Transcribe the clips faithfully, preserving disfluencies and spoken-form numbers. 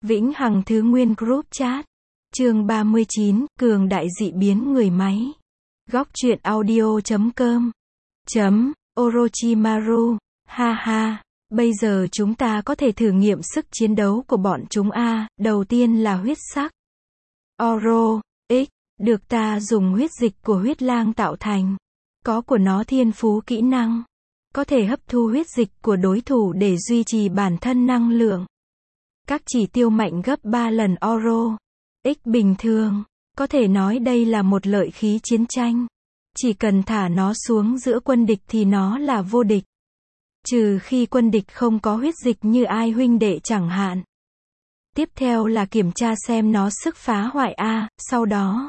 Vĩnh Hằng Thứ Nguyên Group Chat. Chương ba mươi chín, Cường đại dị biến người máy. Góc truyện audio chấm com. Chấm, Orochimaru. Ha ha. Bây giờ chúng ta có thể thử nghiệm sức chiến đấu của bọn chúng a. Đầu tiên là huyết sắc. Oro, X, được ta dùng huyết dịch của huyết lang tạo thành. Có của nó thiên phú kỹ năng. Có thể hấp thu huyết dịch của đối thủ để duy trì bản thân năng lượng. Các chỉ tiêu mạnh gấp ba lần Oro. X bình thường. Có thể nói đây là một lợi khí chiến tranh. Chỉ cần thả nó xuống giữa quân địch thì nó là vô địch. Trừ khi quân địch không có huyết dịch như ai huynh đệ chẳng hạn. Tiếp theo là kiểm tra xem nó sức phá hoại a, sau đó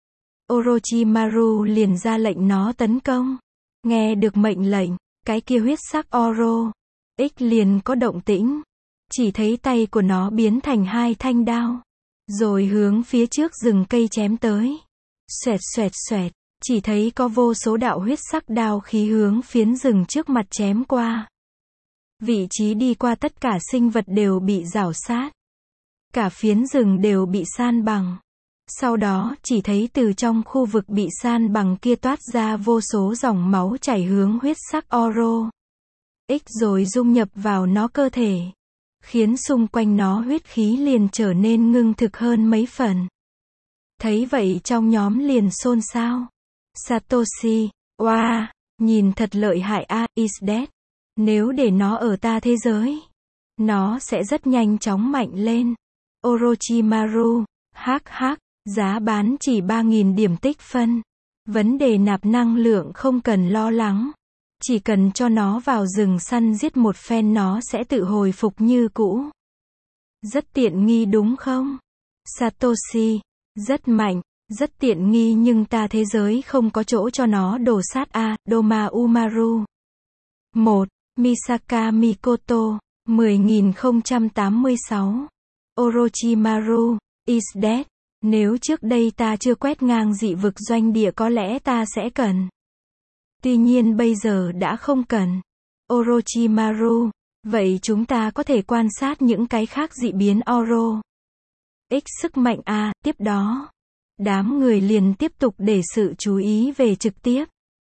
Orochimaru liền ra lệnh nó tấn công. Nghe được mệnh lệnh, cái kia huyết sắc Oro X liền có động tĩnh. Chỉ thấy tay của nó biến thành hai thanh đao. Rồi hướng phía trước rừng cây chém tới. Xoẹt xoẹt xoẹt, chỉ thấy có vô số đạo huyết sắc đao khí hướng phiến rừng trước mặt chém qua. Vị trí đi qua tất cả sinh vật đều bị rảo sát. Cả phiến rừng đều bị san bằng. Sau đó, chỉ thấy từ trong khu vực bị san bằng kia toát ra vô số dòng máu chảy hướng huyết sắc Oro X rồi dung nhập vào nó cơ thể. Khiến xung quanh nó huyết khí liền trở nên ngưng thực hơn mấy phần. Thấy vậy trong nhóm liền xôn xao. Satoshi, wow, nhìn thật lợi hại a, is dead. Nếu để nó ở ta thế giới, nó sẽ rất nhanh chóng mạnh lên. Orochimaru, hắc hắc, giá bán chỉ ba nghìn điểm tích phân. Vấn đề nạp năng lượng không cần lo lắng. Chỉ cần cho nó vào rừng săn giết một phen nó sẽ tự hồi phục như cũ. Rất tiện nghi đúng không? Satoshi, rất mạnh, rất tiện nghi nhưng ta thế giới không có chỗ cho nó đổ sát a, Doma Umaru. một. Misaka Mikoto, mười nghìn không trăm tám mươi sáu. Orochimaru, is dead. Nếu trước đây ta chưa quét ngang dị vực doanh địa có lẽ ta sẽ cần. Tuy nhiên bây giờ đã không cần. Orochimaru, vậy chúng ta có thể quan sát những cái khác dị biến Oro X sức mạnh a, tiếp đó. Đám người liền tiếp tục để sự chú ý về trực tiếp.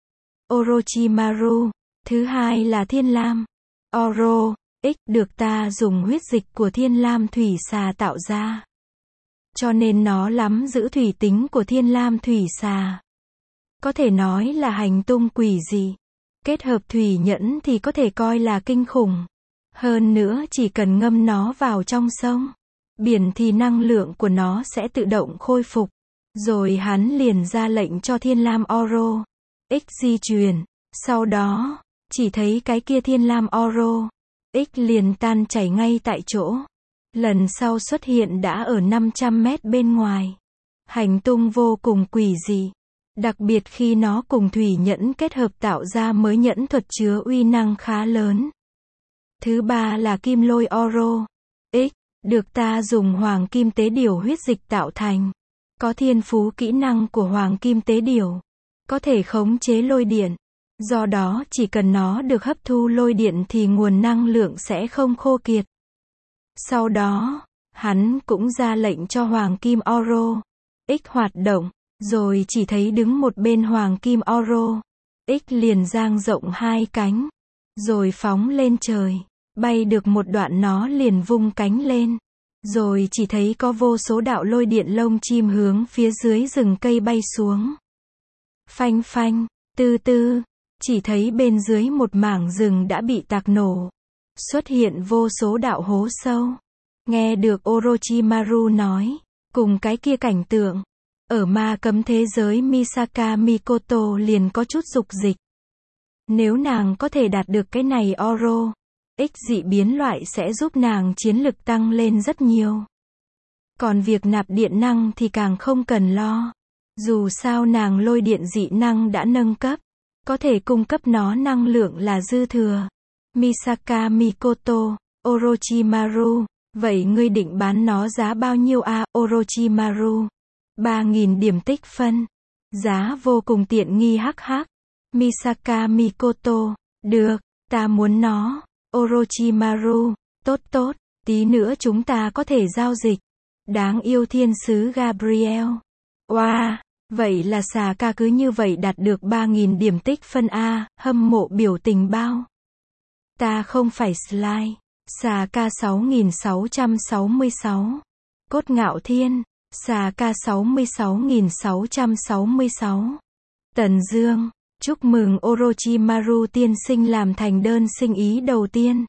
Orochimaru, thứ hai là Thiên Lam. Oro X được ta dùng huyết dịch của Thiên Lam thủy xà tạo ra. Cho nên nó nắm giữ thủy tính của Thiên Lam thủy xà. Có thể nói là hành tung quỷ dị. Kết hợp thủy nhẫn thì có thể coi là kinh khủng. Hơn nữa chỉ cần ngâm nó vào trong sông, biển thì năng lượng của nó sẽ tự động khôi phục. Rồi hắn liền ra lệnh cho Thiên Lam Oro X di chuyển. Sau đó, chỉ thấy cái kia Thiên Lam Oro X liền tan chảy ngay tại chỗ. Lần sau xuất hiện đã ở năm trăm mét bên ngoài. Hành tung vô cùng quỷ dị. Đặc biệt khi nó cùng thủy nhẫn kết hợp tạo ra mới nhẫn thuật chứa uy năng khá lớn. Thứ ba là Kim Lôi Oro X, được ta dùng Hoàng Kim Tế Điểu huyết dịch tạo thành. Có thiên phú kỹ năng của Hoàng Kim Tế Điểu. Có thể khống chế lôi điện. Do đó chỉ cần nó được hấp thu lôi điện thì nguồn năng lượng sẽ không khô kiệt. Sau đó, hắn cũng ra lệnh cho Hoàng Kim Oro X hoạt động. Rồi chỉ thấy đứng một bên Hoàng Kim Oro X liền dang rộng hai cánh. Rồi phóng lên trời. Bay được một đoạn nó liền vung cánh lên. Rồi chỉ thấy có vô số đạo lôi điện lông chim hướng phía dưới rừng cây bay xuống. Phanh phanh, tư tư. Chỉ thấy bên dưới một mảng rừng đã bị tạc nổ. Xuất hiện vô số đạo hố sâu. Nghe được Orochimaru nói. Cùng cái kia cảnh tượng. Ở ma cấm thế giới Misaka Mikoto liền có chút dục dịch. Nếu nàng có thể đạt được cái này Oro X dị biến loại sẽ giúp nàng chiến lực tăng lên rất nhiều. Còn việc nạp điện năng thì càng không cần lo. Dù sao nàng lôi điện dị năng đã nâng cấp. Có thể cung cấp nó năng lượng là dư thừa. Misaka Mikoto, Orochimaru, vậy ngươi định bán nó giá bao nhiêu a, Orochimaru? ba nghìn điểm tích phân. Giá vô cùng tiện nghi hắc hắc. Misaka Mikoto, được, ta muốn nó. Orochimaru, tốt tốt, Tí nữa chúng ta có thể giao dịch. Đáng yêu thiên sứ Gabriel. Wow, vậy là xà ca cứ như vậy đạt được ba nghìn điểm tích phân A, hâm mộ biểu tình bao. Ta không phải slide. Xà ca sáu nghìn sáu trăm sáu mươi sáu. Cốt ngạo thiên. Xà ca sáu mươi sáu nghìn sáu trăm sáu mươi sáu. Tần Dương. Chúc mừng Orochimaru tiên sinh làm thành đơn sinh ý đầu tiên.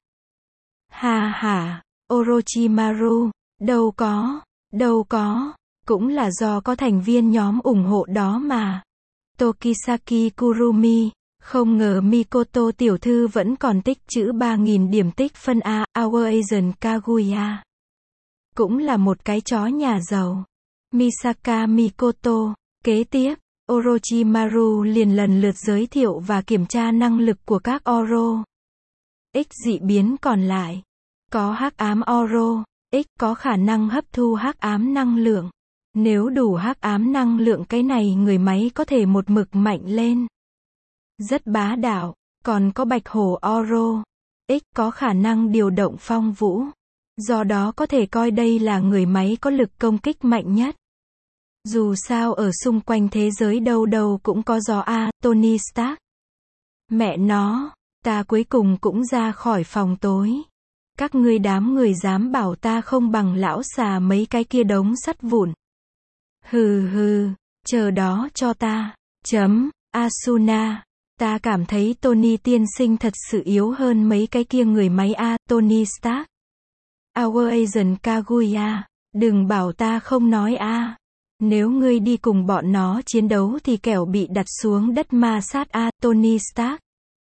Ha ha, Orochimaru, đâu có, đâu có, cũng là do có thành viên nhóm ủng hộ đó mà. Tokisaki Kurumi, không ngờ Mikoto tiểu thư vẫn còn tích trữ ba nghìn điểm tích phân A, Our Asian Kaguya. Cũng là một cái chó nhà giàu. Misaka Mikoto, kế tiếp. Orochimaru liền lần lượt giới thiệu và kiểm tra năng lực của các Oro. X dị biến còn lại. Có hắc ám Oro. X có khả năng hấp thu hắc ám năng lượng. Nếu đủ hắc ám năng lượng cái này người máy có thể một mực mạnh lên. Rất bá đạo. Còn có bạch hổ Oro. X có khả năng điều động phong vũ. Do đó có thể coi đây là người máy có lực công kích mạnh nhất. Dù sao ở xung quanh thế giới đâu đâu cũng có gió A, Tony Stark. Mẹ nó, ta cuối cùng cũng ra khỏi phòng tối. Các ngươi đám người dám bảo ta không bằng lão xà mấy cái kia đống sắt vụn. Hừ hừ, chờ đó cho ta. Chấm, Asuna, ta cảm thấy Tony tiên sinh thật sự yếu hơn mấy cái kia người máy A, Tony Stark. Our Asian Kaguya, đừng bảo ta không nói A. Nếu ngươi đi cùng bọn nó chiến đấu thì kẻo bị đặt xuống đất ma sát A, Tony Stark.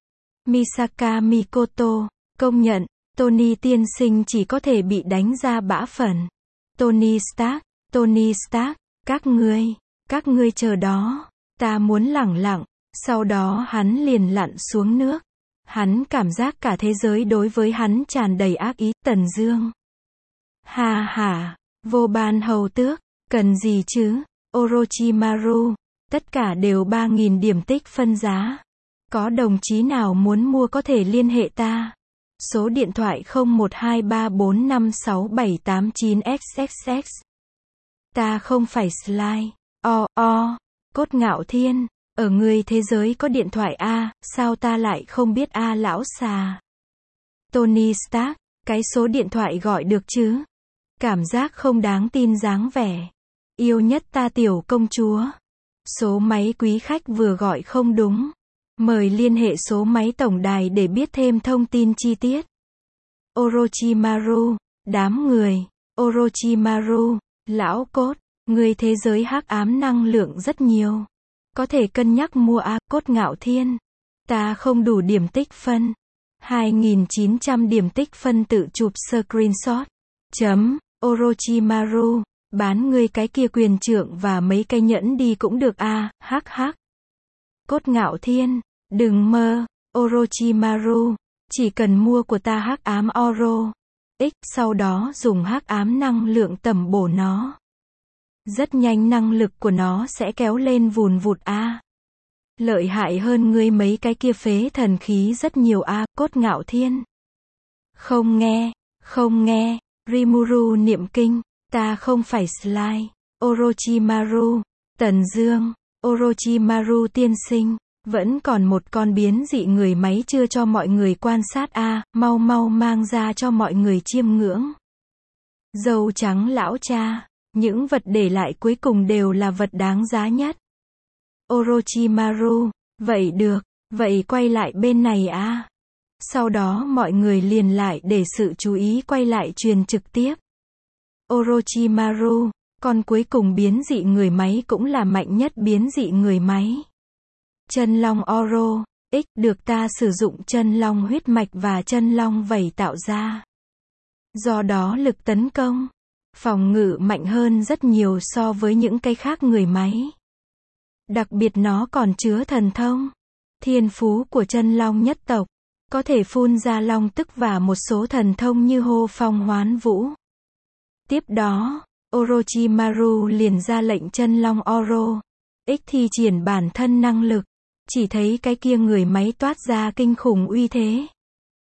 Misaka Mikoto, công nhận, Tony tiên sinh chỉ có thể bị đánh ra bã phần. Tony Stark, Tony Stark, các ngươi, các ngươi chờ đó, ta muốn lẳng lặng, sau đó hắn liền lặn xuống nước. Hắn cảm giác cả thế giới đối với hắn tràn đầy ác ý, Tần Dương. Ha ha, vô ban hầu tước. Cần gì chứ, Orochimaru, tất cả đều ba nghìn điểm tích phân giá. Có đồng chí nào muốn mua có thể liên hệ ta. Số điện thoại không một hai ba bốn năm sáu bảy tám chín x x x. Ta không phải slide. O, o, cốt ngạo thiên, ở người thế giới có điện thoại A, sao ta lại không biết A lão xà. Tony Stark, cái số điện thoại gọi được chứ. Cảm giác không đáng tin dáng vẻ. Yêu nhất ta tiểu công chúa. Số máy quý khách vừa gọi không đúng. Mời liên hệ số máy tổng đài để biết thêm thông tin chi tiết. Orochimaru, đám người. Orochimaru, lão cốt, người thế giới hắc ám năng lượng rất nhiều. Có thể cân nhắc mua A, cốt ngạo thiên. Ta không đủ điểm tích phân. hai nghìn chín trăm điểm tích phân tự chụp screenshot. Chấm, Orochimaru. Bán ngươi cái kia quyền trượng và mấy cái nhẫn đi cũng được a, hắc hắc. Cốt ngạo thiên, đừng mơ, Orochimaru, chỉ cần mua của ta hắc ám Oro. X, sau đó dùng hắc ám năng lượng tẩm bổ nó. Rất nhanh năng lực của nó sẽ kéo lên vùn vụt a. Lợi hại hơn ngươi mấy cái kia phế thần khí rất nhiều a, cốt ngạo thiên. Không nghe, không nghe, Rimuru niệm kinh. Ta không phải slide. Orochimaru, Tần Dương, Orochimaru tiên sinh, vẫn còn một con biến dị người máy chưa cho mọi người quan sát a, mau mau mang ra cho mọi người chiêm ngưỡng. Dâu trắng lão cha, những vật để lại cuối cùng đều là vật đáng giá nhất. Orochimaru, vậy được, vậy quay lại bên này a. Sau đó mọi người liền lại để sự chú ý quay lại truyền trực tiếp. Orochimaru, con cuối cùng biến dị người máy cũng là mạnh nhất biến dị người máy. Chân long Oro, X được ta sử dụng chân long huyết mạch và chân long vảy tạo ra. Do đó lực tấn công, phòng ngự mạnh hơn rất nhiều so với những cái khác người máy. Đặc biệt nó còn chứa thần thông. Thiên phú của chân long nhất tộc, có thể phun ra long tức và một số thần thông như hô phong hoán vũ. Tiếp đó, Orochimaru liền ra lệnh chân long Oro. X thi triển bản thân năng lực. Chỉ thấy cái kia người máy toát ra kinh khủng uy thế.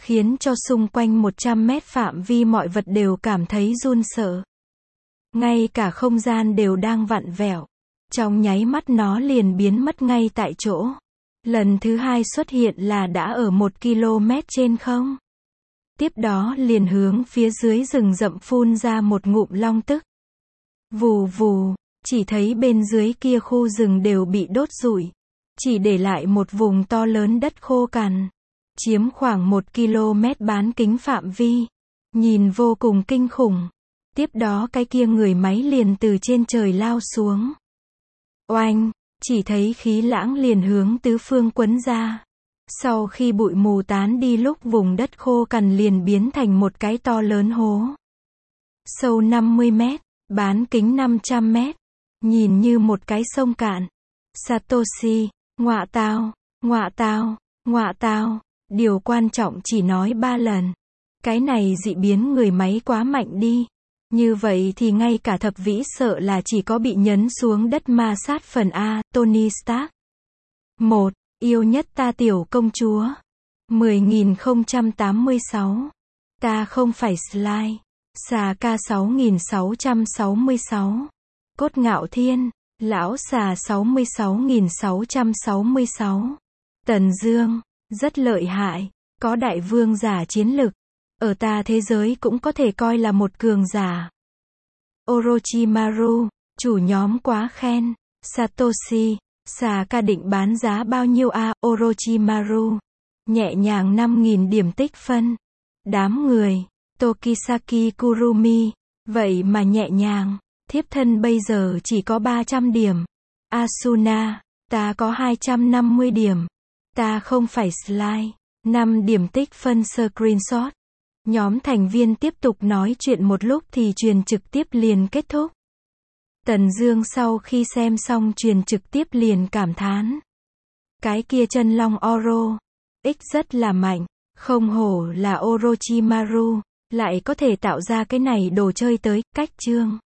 khiến cho xung quanh một trăm mét phạm vi mọi vật đều cảm thấy run sợ. Ngay cả không gian đều đang vặn vẹo. Trong nháy mắt nó liền biến mất ngay tại chỗ. Lần thứ hai xuất hiện là đã ở một ki lô mét trên không. Tiếp đó liền hướng phía dưới rừng rậm phun ra một ngụm long tức. Vù vù, chỉ thấy bên dưới kia khu rừng đều bị đốt rụi. Chỉ để lại một vùng to lớn đất khô cằn. Chiếm khoảng một ki lô mét bán kính phạm vi. Nhìn vô cùng kinh khủng. Tiếp đó cái kia người máy liền từ trên trời lao xuống. Oanh, chỉ thấy khí lãng liền hướng tứ phương quấn ra. Sau khi bụi mù tán đi lúc vùng đất khô cằn liền biến thành một cái to lớn hố. Sâu năm mươi mét, bán kính năm trăm mét. Nhìn như một cái sông cạn. Satoshi, ngọa tao, ngọa tao, ngọa tao. Điều quan trọng chỉ nói ba lần. Cái này dị biến người máy quá mạnh đi. Như vậy thì ngay cả thập vĩ sợ là chỉ có bị nhấn xuống đất ma sát phần A, Tony Stark. một. Yêu nhất ta tiểu công chúa. mười nghìn không trăm tám mươi sáu. Ta không phải Sly. Xà ca sáu nghìn sáu trăm sáu mươi sáu. Cốt ngạo thiên. Lão xà sáu mươi sáu nghìn sáu trăm sáu mươi sáu. Tần Dương. Rất lợi hại. Có đại vương giả chiến lực. Ở ta thế giới cũng có thể coi là một cường giả. Orochimaru, chủ nhóm quá khen. Satoshi, xà ca định bán giá bao nhiêu a? À? Orochimaru, nhẹ nhàng năm nghìn điểm tích phân. Đám người, Tokisaki Kurumi, vậy mà nhẹ nhàng, thiếp thân bây giờ chỉ có ba trăm điểm. Asuna, ta có hai trăm năm mươi điểm. Ta không phải Sly, năm điểm tích phân screenshot. Nhóm thành viên tiếp tục nói chuyện một lúc thì truyền trực tiếp liền kết thúc. Tần Dương sau khi xem xong truyền trực tiếp liền cảm thán. Cái kia chân long Oro X rất là mạnh, không hổ là Orochimaru, lại có thể tạo ra cái này đồ chơi tới, cách chương.